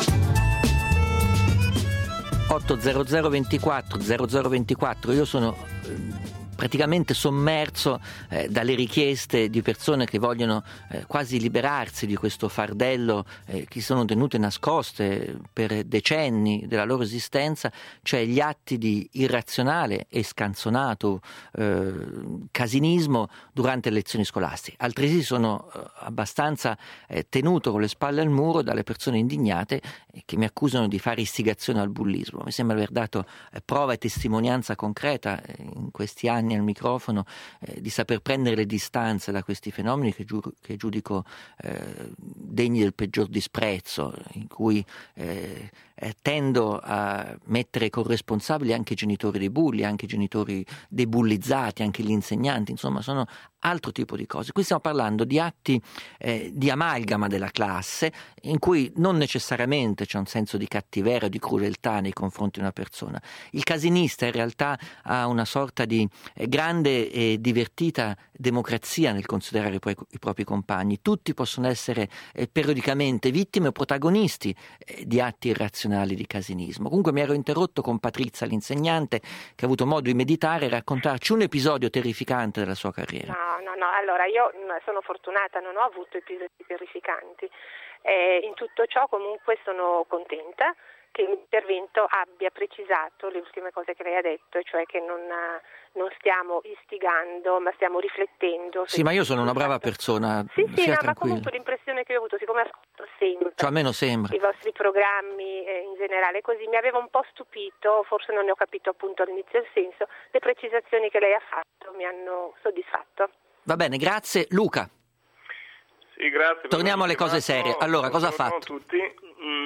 Speaker 3: otto zero zero ventiquattro zero zero ventiquattro, io sono eh, praticamente sommerso eh, dalle richieste di persone che vogliono eh, quasi liberarsi di questo fardello eh, che sono tenute nascoste per decenni della loro esistenza, cioè gli atti di irrazionale e scanzonato eh, casinismo durante le lezioni scolastiche. Altresì sono eh, abbastanza eh, tenuto con le spalle al muro dalle persone indignate eh, che mi accusano di fare istigazione al bullismo. Mi sembra aver dato eh, prova e testimonianza concreta eh, in questi anni al microfono eh, di saper prendere le distanze da questi fenomeni che, giu- che giudico eh, degni del peggior disprezzo, in cui eh, eh, tendo a mettere corresponsabili anche i genitori dei bulli, anche i genitori dei bullizzati, anche gli insegnanti, insomma sono altro tipo di cose. Qui stiamo parlando di atti eh, di amalgama della classe, in cui non necessariamente c'è un senso di cattiveria o di crudeltà nei confronti di una persona. Il casinista in realtà ha una sorta di eh, grande e divertita democrazia nel considerare i, pro- i propri compagni. Tutti possono essere eh, periodicamente vittime o protagonisti eh, di atti irrazionali di casinismo. Comunque mi ero interrotto con Patrizia, l'insegnante, che ha avuto modo di meditare e raccontarci un episodio terrificante della sua carriera.
Speaker 18: No, no, no, allora io sono fortunata, non ho avuto episodi terrificanti. Eh, in tutto ciò comunque sono contenta che l'intervento abbia precisato le ultime cose che lei ha detto, e cioè che non, non stiamo istigando, ma stiamo riflettendo.
Speaker 3: Sì, ma io sono una brava persona,
Speaker 18: sì, sì,
Speaker 3: sia
Speaker 18: no,
Speaker 3: tranquilla.
Speaker 18: ma comunque l'impressione che ho avuto, siccome ascolto sempre
Speaker 3: cioè, almeno sembra.
Speaker 18: i vostri programmi eh, in generale, così mi aveva un po' stupito, forse non ne ho capito appunto all'inizio il senso, le precisazioni che lei ha fatto mi hanno soddisfatto.
Speaker 3: Va bene, grazie. Luca.
Speaker 19: Sì, grazie.
Speaker 3: Torniamo alle cose serie. Allora, cosa ha fatto?
Speaker 19: Tutti. Mm,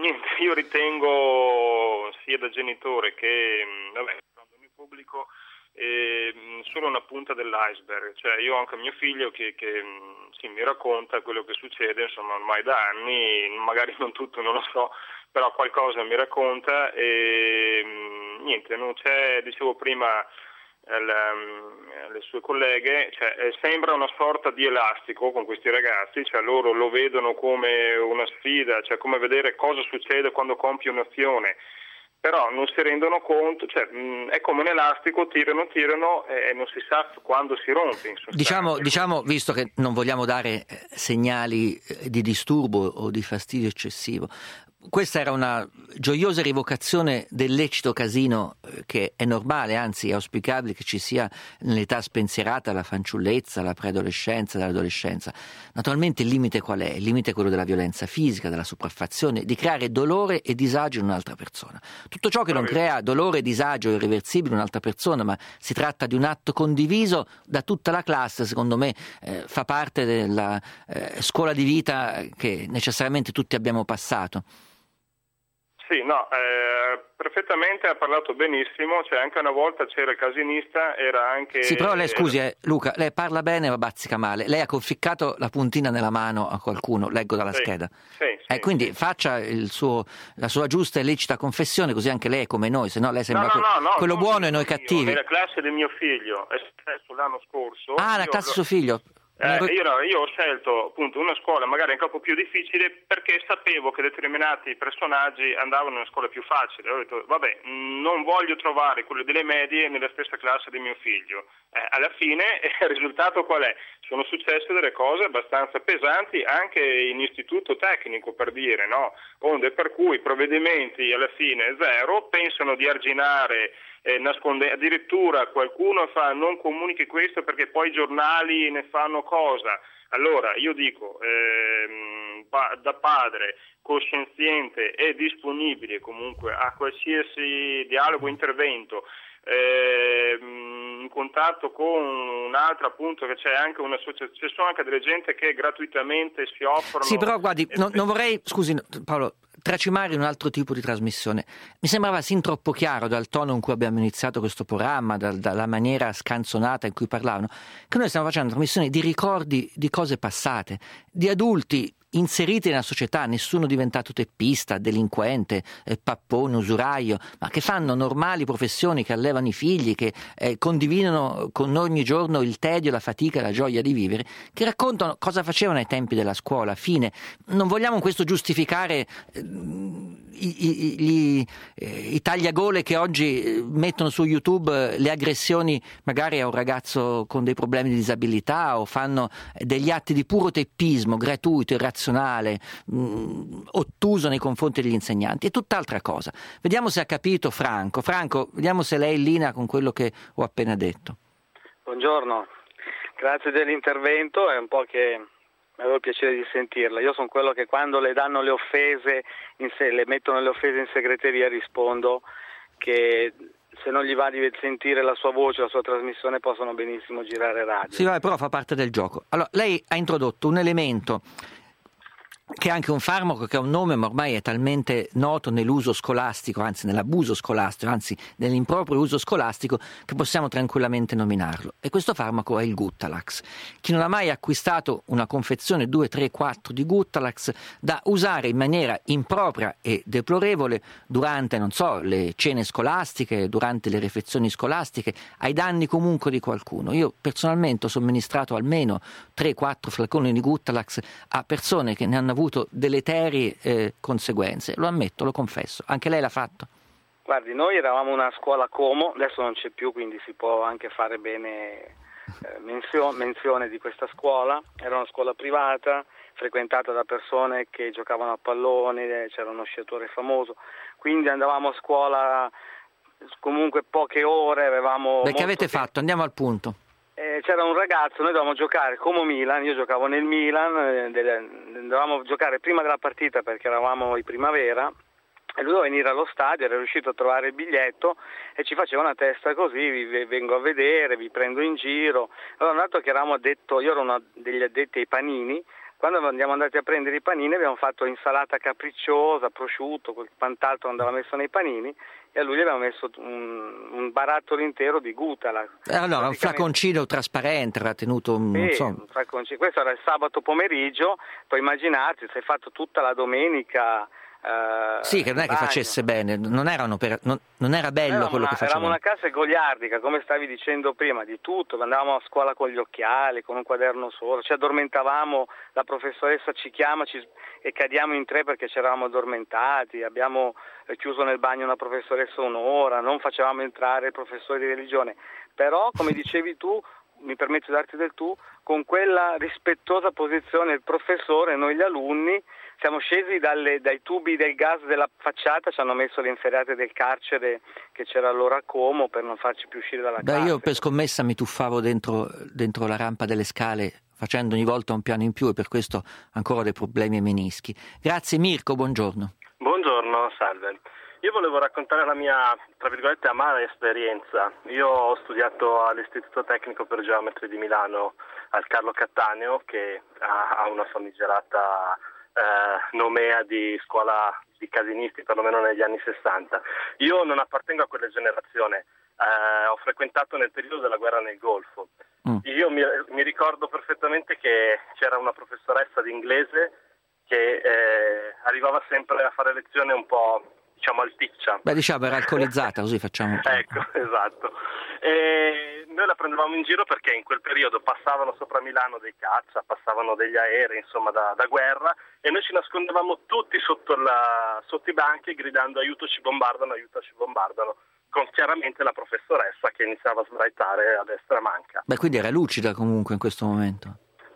Speaker 11: niente, io ritengo sia da genitore che, vabbè, nel pubblico, eh, solo una punta dell'iceberg. Cioè io ho anche mio figlio che, che sì, mi racconta quello che succede, insomma, ormai da anni, magari non tutto, non lo so, però qualcosa mi racconta e niente, non c'è, dicevo prima, le sue colleghe, cioè, sembra una sorta di elastico con questi ragazzi, cioè loro lo vedono come una sfida, cioè come vedere cosa succede quando compie un'azione, però non si rendono conto, cioè mh, è come un elastico, tirano, tirano e non si sa quando si rompe. In sostanza.
Speaker 3: Diciamo, diciamo, visto che non vogliamo dare segnali di disturbo o di fastidio eccessivo, questa era una gioiosa rivocazione del lecito casino, che è normale, anzi è auspicabile che ci sia nell'età spensierata, la fanciullezza, la preadolescenza, l'adolescenza. Naturalmente il limite qual è? Il limite è quello della violenza fisica, della sopraffazione, di creare dolore e disagio in un'altra persona. Tutto ciò che non crea dolore e disagio irreversibile in un'altra persona, ma si tratta di un atto condiviso da tutta la classe, secondo me eh, fa parte della eh, scuola di vita che necessariamente tutti abbiamo passato.
Speaker 11: Sì, no, eh, perfettamente, ha parlato benissimo, cioè anche una volta c'era il casinista, era anche...
Speaker 3: Sì, però lei, scusi, eh, Luca, lei parla bene ma bazzica male, lei ha conficcato la puntina nella mano a qualcuno, leggo dalla
Speaker 11: sì,
Speaker 3: scheda.
Speaker 11: Sì, sì,
Speaker 3: eh, quindi
Speaker 11: sì.
Speaker 3: faccia il suo, la sua giusta e lecita confessione, così anche lei è come noi, se no lei sembra
Speaker 11: no, no, no, no,
Speaker 3: quello
Speaker 11: no,
Speaker 3: buono e noi
Speaker 11: io,
Speaker 3: cattivi.
Speaker 11: Nella classe del mio figlio, è successo l'anno scorso...
Speaker 3: Ah, la classe di suo figlio...
Speaker 11: Eh, io, no, io ho scelto appunto una scuola magari anche un po' più difficile perché sapevo che determinati personaggi andavano in una scuola più facile. Ho detto vabbè, non voglio trovare quello delle medie nella stessa classe di mio figlio. Eh, alla fine il risultato qual è? Sono successe delle cose abbastanza pesanti anche in istituto tecnico, per dire, no? Onde per cui i provvedimenti alla fine zero, pensano di arginare. Eh, nasconde, addirittura qualcuno fa non comunichi questo perché poi i giornali ne fanno cosa. Allora io dico ehm, da padre coscienziente e disponibile comunque a qualsiasi dialogo, intervento, ehm, in contatto con un'altra, appunto, che c'è anche un'associazione, ci sono anche delle gente che gratuitamente si offrono.
Speaker 3: Sì, però guardi,
Speaker 11: eh,
Speaker 3: non, non vorrei, scusi Paolo, tracimare un altro tipo di trasmissione. Mi sembrava sin troppo chiaro dal tono in cui abbiamo iniziato questo programma, dal, dalla maniera scanzonata in cui parlavano, che noi stiamo facendo una trasmissione di ricordi di cose passate, di adulti inseriti nella società, nessuno diventato teppista, delinquente, eh, pappone, usuraio, ma che fanno normali professioni, che allevano i figli, che eh, condividono con noi ogni giorno il tedio, la fatica e la gioia di vivere, che raccontano cosa facevano ai tempi della scuola. Fine. Non vogliamo con questo giustificare eh, i, i, gli, eh, i tagliagole che oggi mettono su YouTube le aggressioni magari a un ragazzo con dei problemi di disabilità, o fanno degli atti di puro teppismo gratuito, irrazionale, mh, ottuso nei confronti degli insegnanti. È tutt'altra cosa. Vediamo se ha capito Franco. Franco, vediamo se lei è in linea con quello che ho appena detto.
Speaker 19: Buongiorno, grazie dell'intervento, è un po' che avevo il piacere di sentirla. Io sono quello che quando le danno le offese, in se- le mettono le offese in segreteria, rispondo che se non gli va di sentire la sua voce, la sua trasmissione, possono benissimo girare radio.
Speaker 3: Sì, vabbè, però fa parte del gioco. Allora, lei ha introdotto un elemento che è anche un farmaco che ha un nome ma ormai è talmente noto nell'uso scolastico, anzi nell'abuso scolastico, anzi nell'improprio uso scolastico, che possiamo tranquillamente nominarlo. E questo farmaco è il Guttalax. Chi non ha mai acquistato una confezione due, tre, quattro di Guttalax da usare in maniera impropria e deplorevole durante, non so, le cene scolastiche, durante le refezioni scolastiche, ai danni comunque di qualcuno. Io personalmente ho somministrato almeno tre quattro flaconi di Guttalax a persone che ne hanno avuto deleterie eh, conseguenze, lo ammetto, lo confesso. Anche lei l'ha fatto?
Speaker 19: Guardi, noi eravamo una scuola Como, adesso non c'è più, quindi si può anche fare bene eh, menzio- menzione di questa scuola. Era una scuola privata, frequentata da persone che giocavano a pallone, c'era uno sciatore famoso, quindi andavamo a scuola comunque poche ore, avevamo...
Speaker 3: Beh, che avete
Speaker 19: tempo.
Speaker 3: fatto? Andiamo al punto.
Speaker 19: Eh, c'era un ragazzo, noi dovevamo giocare come Milan, io giocavo nel Milan, eh, delle, dovevamo giocare prima della partita perché eravamo in primavera, e lui doveva venire allo stadio, era riuscito a trovare il biglietto e ci faceva una testa così: vi vengo a vedere, vi prendo in giro. Allora, dato che eravamo addetto, io ero uno degli addetti ai panini, Quando andiamo andati a prendere i panini abbiamo fatto insalata capricciosa, prosciutto, quant'altro andava messo nei panini, e a lui gli abbiamo messo un, un barattolo intero di Gutala.
Speaker 3: E allora un flaconcino trasparente, era tenuto un,
Speaker 19: sì,
Speaker 3: non so.
Speaker 19: un flaconcino. Questo era il sabato pomeriggio, puoi immaginarti, si è fatto tutta la domenica. Uh,
Speaker 3: sì, che non è che facesse bene, non, erano per, non, non era bello
Speaker 19: eravamo
Speaker 3: quello
Speaker 19: una,
Speaker 3: che facevamo.
Speaker 19: Eravamo una classe goliardica, come stavi dicendo prima, di tutto, andavamo a scuola con gli occhiali, con un quaderno solo, ci addormentavamo, la professoressa ci chiama ci, e cadiamo in tre perché ci eravamo addormentati, abbiamo chiuso nel bagno una professoressa un'ora, non facevamo entrare il professore di religione, però come dicevi tu, mi permetto di darti del tu, con quella rispettosa posizione il professore e noi gli alunni siamo scesi dalle, dai tubi del gas della facciata, ci hanno messo le inferriate del carcere che c'era allora a Como per non farci più uscire dalla
Speaker 3: Beh,
Speaker 19: classe.
Speaker 3: io per scommessa mi tuffavo dentro, dentro la rampa delle scale facendo ogni volta un piano in più, e per questo ancora ho dei problemi ai menischi. Grazie Mirko, buongiorno.
Speaker 20: Buongiorno, salve. Io volevo raccontare la mia, tra virgolette, amara esperienza. Io ho studiato all'Istituto Tecnico per Geometri di Milano al Carlo Cattaneo, che ha una famigerata eh, nomea di scuola di casinisti, perlomeno negli anni sessanta. Io non appartengo a quella generazione, eh, ho frequentato nel periodo della guerra nel Golfo. Mm. Io mi, mi ricordo perfettamente che c'era una professoressa di inglese che eh, arrivava sempre a fare lezione un po', diciamo, al piccia.
Speaker 3: Beh, diciamo era alcolizzata, così facciamo.
Speaker 20: Ecco, esatto. E noi la prendevamo in giro perché in quel periodo passavano sopra Milano dei caccia, passavano degli aerei, insomma, da, da guerra, e noi ci nascondevamo tutti sotto, la, sotto i banchi gridando aiuto, ci bombardano, aiuto, ci bombardano, con chiaramente la professoressa che iniziava a sbraitare a destra manca.
Speaker 3: Beh, quindi era lucida comunque in questo momento.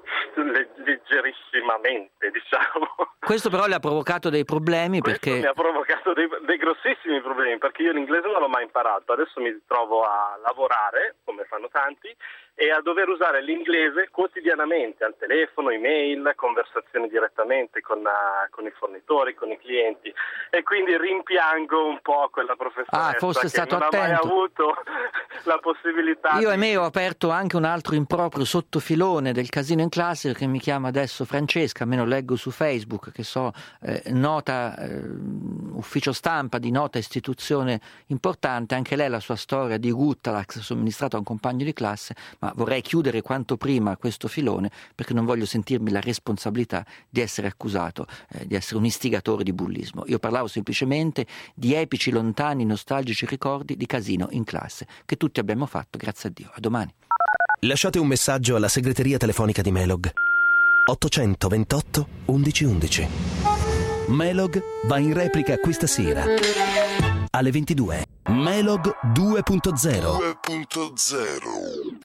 Speaker 20: Leggerissimamente, diciamo.
Speaker 3: Questo però le ha provocato dei problemi.
Speaker 20: Questo
Speaker 3: perché
Speaker 20: mi ha provocato dei, dei grossissimi problemi, perché io l'inglese non l'ho mai imparato, adesso mi trovo a lavorare, come fanno tanti, e a dover usare l'inglese quotidianamente, al telefono, email, conversazioni direttamente con, uh, con i fornitori, con i clienti, e quindi rimpiango un po' quella professoressa
Speaker 3: ah, fosse
Speaker 20: che
Speaker 3: stato
Speaker 20: non
Speaker 3: attento.
Speaker 20: ha mai avuto la possibilità.
Speaker 3: Io
Speaker 20: di...
Speaker 3: e me ho aperto anche un altro improprio sottofilone del casino in classe che mi chiama adesso Francesca, almeno leggo su Facebook, che so, eh, nota eh, ufficio stampa di nota istituzione importante, anche lei la sua storia di Guttalax somministrato a un compagno di classe, ma vorrei chiudere quanto prima questo filone perché non voglio sentirmi la responsabilità di essere accusato eh, di essere un istigatore di bullismo. Io parlavo semplicemente di epici, lontani, nostalgici ricordi di casino in classe che tutti abbiamo fatto, grazie a Dio. A domani.
Speaker 2: Lasciate un messaggio alla segreteria telefonica di Melog ottocentoventotto undici undici. Melog va in replica questa sera alle ventidue. Melog due punto zero.